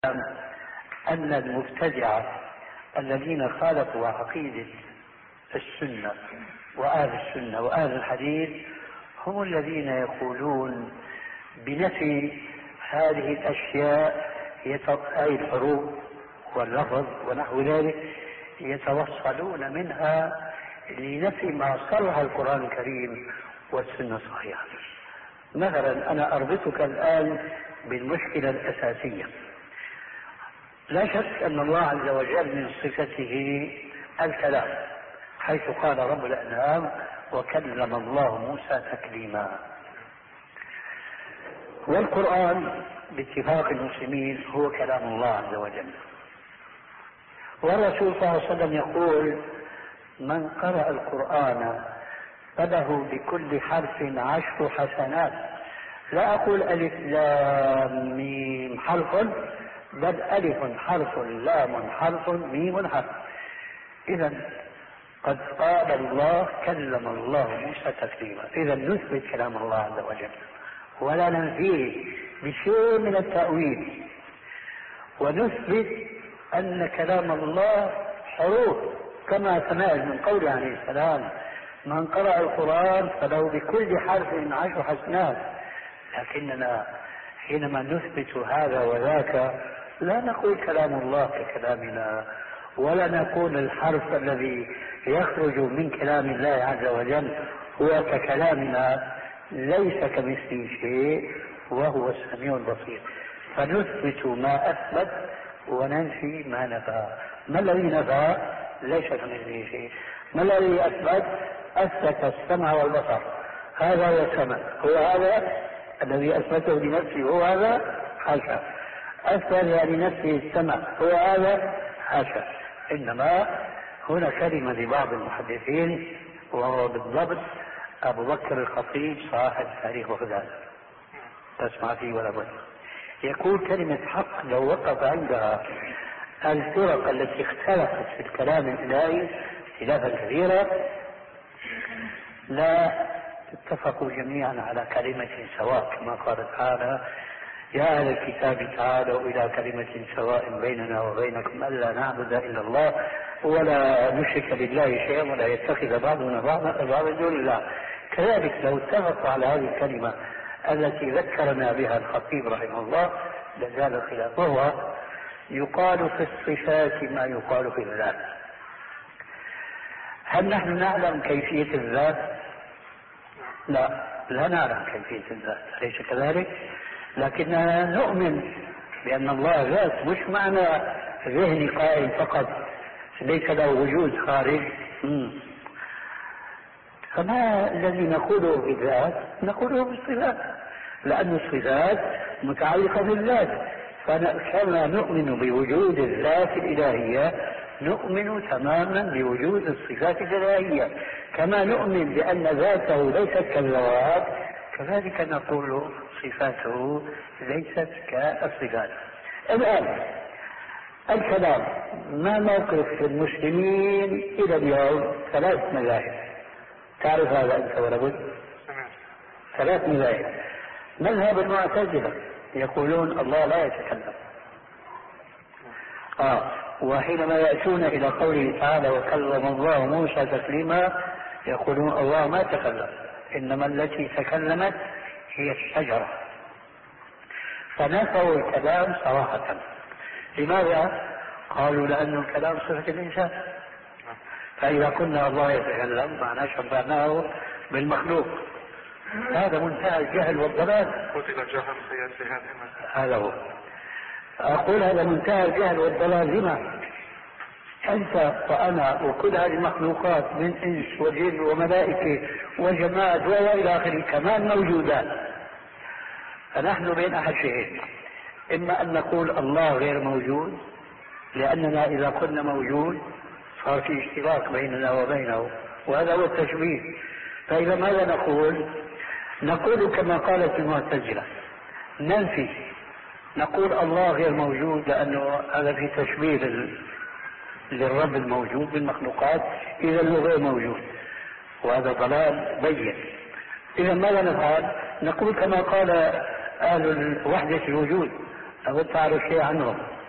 أن المبتدعة الذين خالفوا عقيدة السنة وأهل السنة وأهل الحديث هم الذين يقولون بنفي هذه الأشياء، أي الحروف واللفظ ونحو ذلك، يتوصلون منها لنفي ما صرح القرآن الكريم والسنة الصحيحة. مثلا أنا أربطك الآن بالمشكلة الأساسية. لا شك أن الله عز وجل من صفته الكلام، حيث قال رب الأنعام: وكلم الله موسى تكليما. والقرآن باتفاق المسلمين هو كلام الله عز وجل. والرسول صلى الله عليه وسلم يقول: من قرأ القرآن فله بكل حرف 10 حسنات. لا أقول ألف لام ميم حرف، بل ألف حرف لام حرف ميم حرف. إذا قد قال الله: كلم الله موسى تكليما. إذا نثبت كلام الله عز وجل ولا ننفيه بشيء من التأويل، ونثبت أن كلام الله حروف كما سمعت من قوله عليه السلام: من قرأ القرآن فله بكل حرف 10 حسنات. لكننا حينما نثبت هذا وذاك لا نقول كلام الله ككلامنا، ولا نقول الحرف الذي يخرج من كلام الله عز وجل هو ككلامنا، ليس كمثله شيء وهو السميع البصير. فنثبت ما أثبت وننفي ما نفى. ما الذي نفى؟ ليس كمثله شيء. ما الذي أثبت السمع والبصر. هذا هو السمع، هو هذا الذي أثبته لنفسه، هو هذا؟ حاشا. أثبت لنفسه السمع، هو هذا؟ حاشا. إنما هنا كلمة لبعض المحدثين، وهو بالضبط أبو بكر الخطيب صاحب تاريخ بغداد، تسمع فيه ولا بد، يقول كلمة حق لو وقف عندها الفرق التي اختلفت في الكلام الإلهي اختلافا كثيرا لا اتفقوا جميعا على كلمة سواء، كما قال تعالى: يا أهل الكتاب تعالوا إلى كلمة سواء بيننا وبينكم ألا نعبد إلا الله ولا نشرك بالله شيئا ولا يتخذ بعضنا بعضا دون الله. كذلك لو اتفقوا على هذه الكلمة التي ذكرنا بها الخطيب رحمه الله لزال الخلاف. وهو يقال في الصفات ما يقال في الذات. هل نحن نعلم كيفية الذات؟ لا نعلم كيفية الذات، أليس كذلك؟ لكننا نؤمن بأن الله ذات، مش معنى ذهني قائم فقط ليس له وجود خارج. فما الذي نقوله بالذات نقوله بالصفات، لأن الصفات متعلقة بالذات. فكما نؤمن بوجود الذات الإلهية نؤمن تماما بوجود الصفات الإلهية، كما نؤمن بأن ذاته ليست كالذوات كذلك نقول صفاته ليست كالصفات. الآن الكلام، ما موقف المسلمين إلى اليوم؟ 3 مذاهب، تعرف هذا أنت ولا بد؟ 3 مذاهب. مذهب المعتزلة يقولون الله لا يتكلم، وحينما يأتون إلى قوله تعالى: وكلم الله موسى تكليما، يقولون الله ما تكلم، إنما التي تكلمت هي الشجرة. فنفوا الكلام صراحة. لماذا؟ قالوا لأن الكلام صفة الإنسان، فإذا كنا الله يتكلم معناه شبهناه بالمخلوق. هذا منتهى الجهل والضلال. هذا هو. أقول هذا منتهى الجهل والضلال. لما؟ أنت وأنا وكل هذه المخلوقات من إنس وجن وملائكة وجماد وإلى آخره كمان موجودات. فنحن بين أحد شيئين: إما أن نقول الله غير موجود، لأننا إذا كنا موجود صار في اشتراك بيننا وبينه، وهذا هو التشبيه. فإذا ماذا نقول؟ نقول كما قالت المعتزلة، ننفي، نقول الله غير موجود لأنه هذا في تشبيه للرب الموجود بالمخلوقات، إذا هو غير موجود، وهذا ضلال بين. إذا ماذا نفعل؟ نقول كما قال أهل وحدة الوجود، أو تعرف شيء عنهم،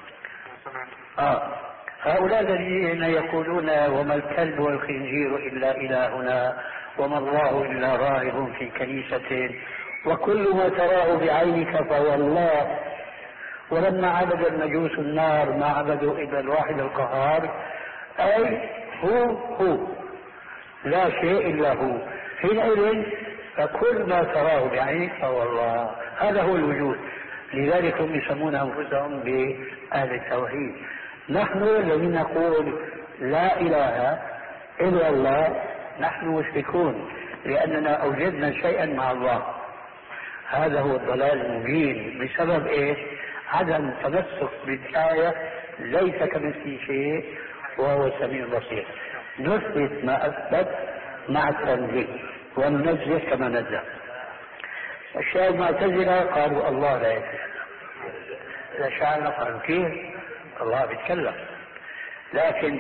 هؤلاء الذين يقولون وما الكلب والخنزير إلا إلهنا وما الله إلا راهب في كنيسة وكل ما تراه بعينك فهو الله، ولما عبد المجوس النار ما عبدوا إلا الواحد القهار، أي هو لا شيء إلا هو، حينئذ فكل ما تراه بعينك فهو الله، هذا هو الوجود. لذلك هم يسمون أنفسهم بأهل التوحيد. نحن الذين نقول لا إله إلا الله نحن مشركون، لأننا أوجدنا شيئا مع الله. هذا هو الضلال المبين. بسبب إيش؟ عدم تمسك بالآية ليس كمثله شيء وهو السميع البصير. نثبت ما أثبت مع التنزيه وننزه كما نزه. الشيعة المعتزلة قالوا الله لا يتكلم. الأشاعرة قالوا كيف؟ الله بيتكلم. لكن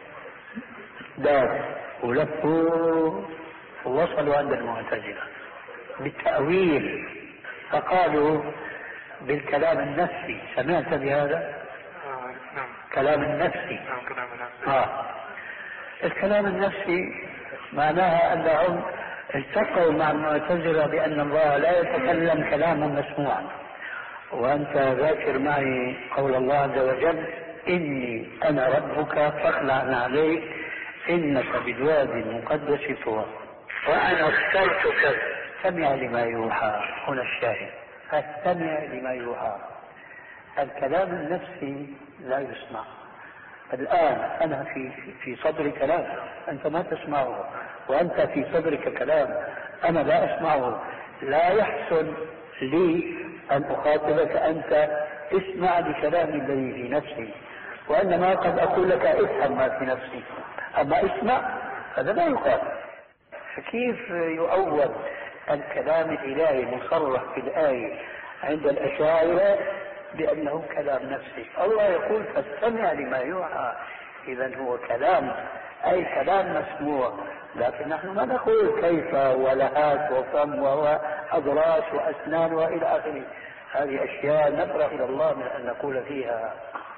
دار ولفوا ووصلوا عند المعتزلة بالتأويل، فقالوا بالكلام النفسي. سمعت بهذا؟ نعم. كلام النفسي. نعم كلام النفسي. الكلام النفسي معناها أنهم التقوا مع المعتزلة بأن الله لا يتكلم كلاما مسموعا. وأنت ذاكر معي قول الله عز وجل: إني أنا ربك فاخلع عليك إنك بالوادي المقدس طوى وأنا اخترتك فاستمع لما يوحى. هنا الشاهد: فاستمع لما يوحى. الكلام النفسي لا يسمع. الآن أنا في صدري كلام أنت ما تسمعه، وأنت في صدرك كلام أنا لا أسمعه. لا يحسن لي أن أخاطبك أنت اسمع لكلام الذي في نفسي، وإنما قد أقول لك افهم ما في نفسي، أما اسمع هذا لا يقال. فكيف يؤول الكلام الإلهي مصرح في الآية عند الأشاعرة بأنه كلام نفسي؟ الله يقول فاستمع لما يوحى، إذا هو كلام، أي كلام مسموع. لكن نحن ما نقول كيف ولهات وفم وأضراس وأسنان وإلى آخره. هذه أشياء نبرأ إلى الله من أن نقول فيها.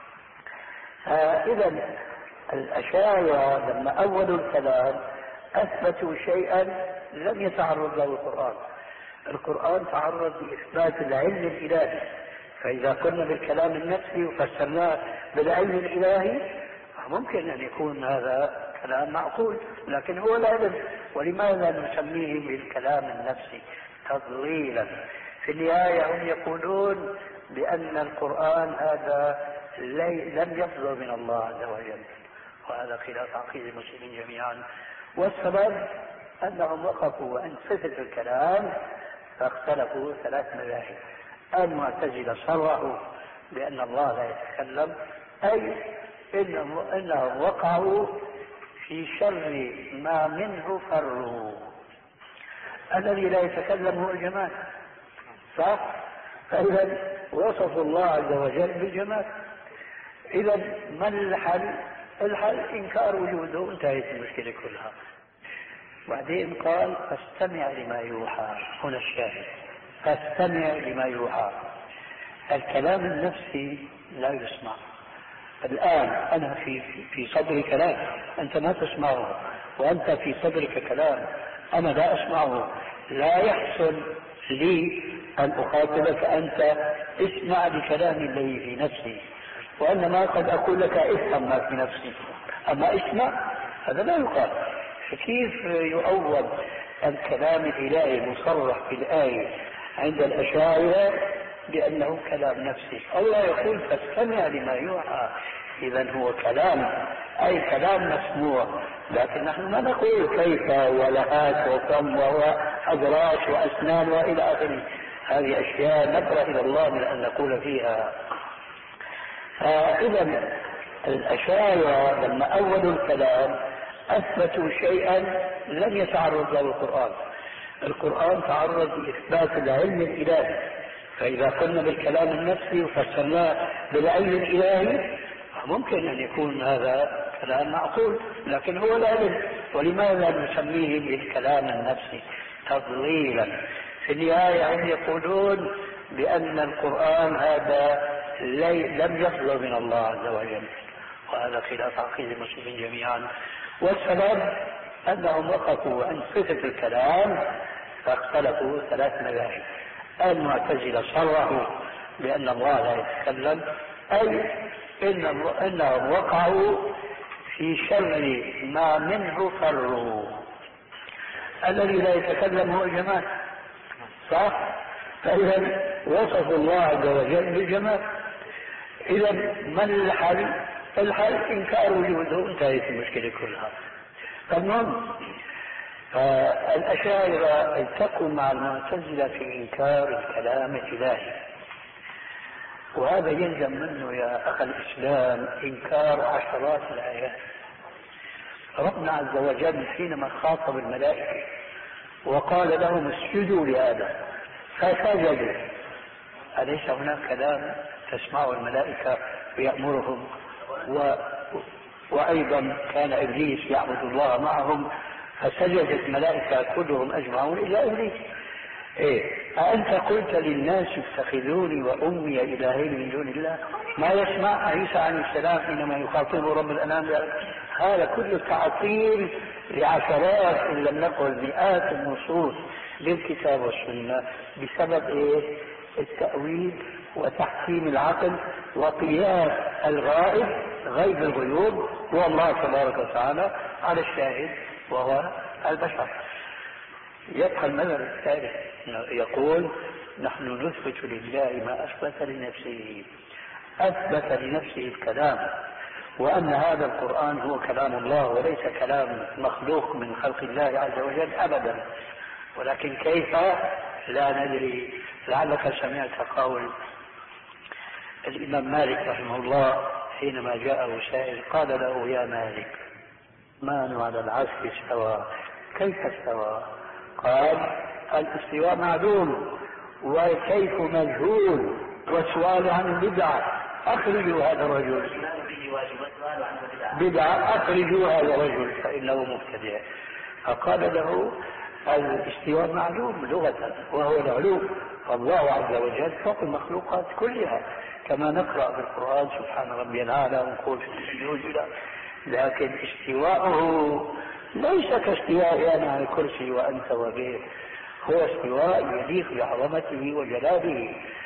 إذا الأشاعرة لما أولوا الكلام أثبتوا شيئا لم يتعرض له القرآن. القرآن تعرض لإثبات العلم الإلهي، فإذا قلنا بالكلام النفسي وفسرناه بالعلم الإلهي ممكن أن يكون هذا كلام معقول، لكن هو العلم. ولماذا نسميه بالكلام النفسي؟ تضليلا. في النهاية هم يقولون بأن القرآن هذا لم يصدر من الله عز وجل، وهذا خلاف عقيدة المسلمين جميعا. والسبب أنهم وقفوا عند صفة الكلام فاختلفوا 3 مذاهب. المعتزلة صرحوا بأن الله لا يتكلم، أي إنهم وقعوا في شر ما منه فروا. الذي لا يتكلم هو الجمال، صح؟ فإذا وصفوا الله عز وجل بالجمال. إذا ما الحل؟ الحل إنكار وجوده، انتهت المشكلة كلها. بعدين قال فاستمع لما يوحى. هنا الشاهد: فاستمع لما يوحى. الكلام النفسي لا يسمع. الآن أنا في صدري كلام أنت ما تسمعه، وأنت في صدرك كلام أنا لا أسمعه. لا يحسن لي أن أخاطبك أنت اسمع لكلام الذي في نفسي، وإنما قد أقول لك افهم ما في نفسي، أما اسمع هذا لا يقال. فكيف يؤول الكلام الإلهي مصرح في الآية عند الأشاعرة بأنه كلام نفسي؟ الله يقول فاستمع لما يوحى، إذا هو كلام، أي كلام مسموع. لكن نحن ما نقول كيف ولهات وفم وأضراس وأسنان وإلى آخره. هذه أشياء نبرأ إلى الله من أن نقول فيها. إذا الأشاعرة لما أولوا الكلام أثبتوا شيئا لم يتعرض له القرآن. القرآن تعرض لإثبات العلم الإلهي، فإذا قلنا بالكلام النفسي وفسرناه بالعلم الإلهي ممكن أن يكون هذا كلام معقول، لكن هو العلم. ولماذا نسميه بالكلام النفسي؟ تضليلا. في النهاية هم يقولون بأن القرآن هذا لم يصدر من الله عز وجل، وهذا خلاف عقيدة المسلمين جميعا. والسبب أنهم وقفوا عند صفة الكلام فاختلفوا 3 مذاهب. المعتزلة صرحوا بأن الله لا يتكلم، أي إنهم وقعوا في شر ما منه فروا. الذي لا يتكلم هو الجمال، صح؟ فإذا وصفوا الله عز وجل بالجمال. إذا من الحل؟ الحل إنكار وجوده، انتهت المشكلة كلها. فالمهم الأشاعرة التقوا مع المعتزلة في إنكار الكلام الإلهي، وهذا يلزم منه يا أخي الإسلام إنكار عشرات الآيات. ربنا عز وجل حينما خاطب الملائكة وقال لهم اسجدوا لآدم فسجدوا، أليس هناك كلام تسمعه الملائكة يأمرهم؟ وأيضا كان إبليس يعبد الله معهم فسجدت الملائكة كلهم أجمعون إلا إبليس. أأنت قلت للناس اتخذوني وأمي إلهين من دون الله؟ ما يسمع عيسى عليه السلام حينما يخاطبه رب الأنام؟ هذا كله تعطيل لعشرات إن لم نقل مئات النصوص للكتاب والسنة بسبب التأويل وتحكيم العقل وقياس الغائب غيب الغيوب هو الله تبارك وتعالى على الشاهد وهو البشر. يبقى المذهب الثالث يقول نحن نثبت لله ما أثبت لنفسه، أثبت لنفسه الكلام، وأن هذا القرآن هو كلام الله وليس كلام مخلوق من خلق الله عز وجل أبدا. ولكن كيف لا ندري. لعلك سمعت قول الإمام مالك رحمه الله حينما جاءه سائل قال له يا مالك ما على العرش استوى، كيف استوى؟ قال الاستواء معلوم وكيف مجهول والسؤال عن بدعة، أخرجوا هذا الرجل بدعة، أخرجوا هذا الرجل فإنه مبتدع. فقال له الاستواء معلوم لغة وهو العلو، فالله عز وجل فوق المخلوقات كلها كما نقرأ في القرآن سبحان ربي الأعلى ونقول في السجود، لكن استواءه ليس كاستواء أنا على الكرسي وأنت وغيره، هو استواء يليق بعظمته وجلاله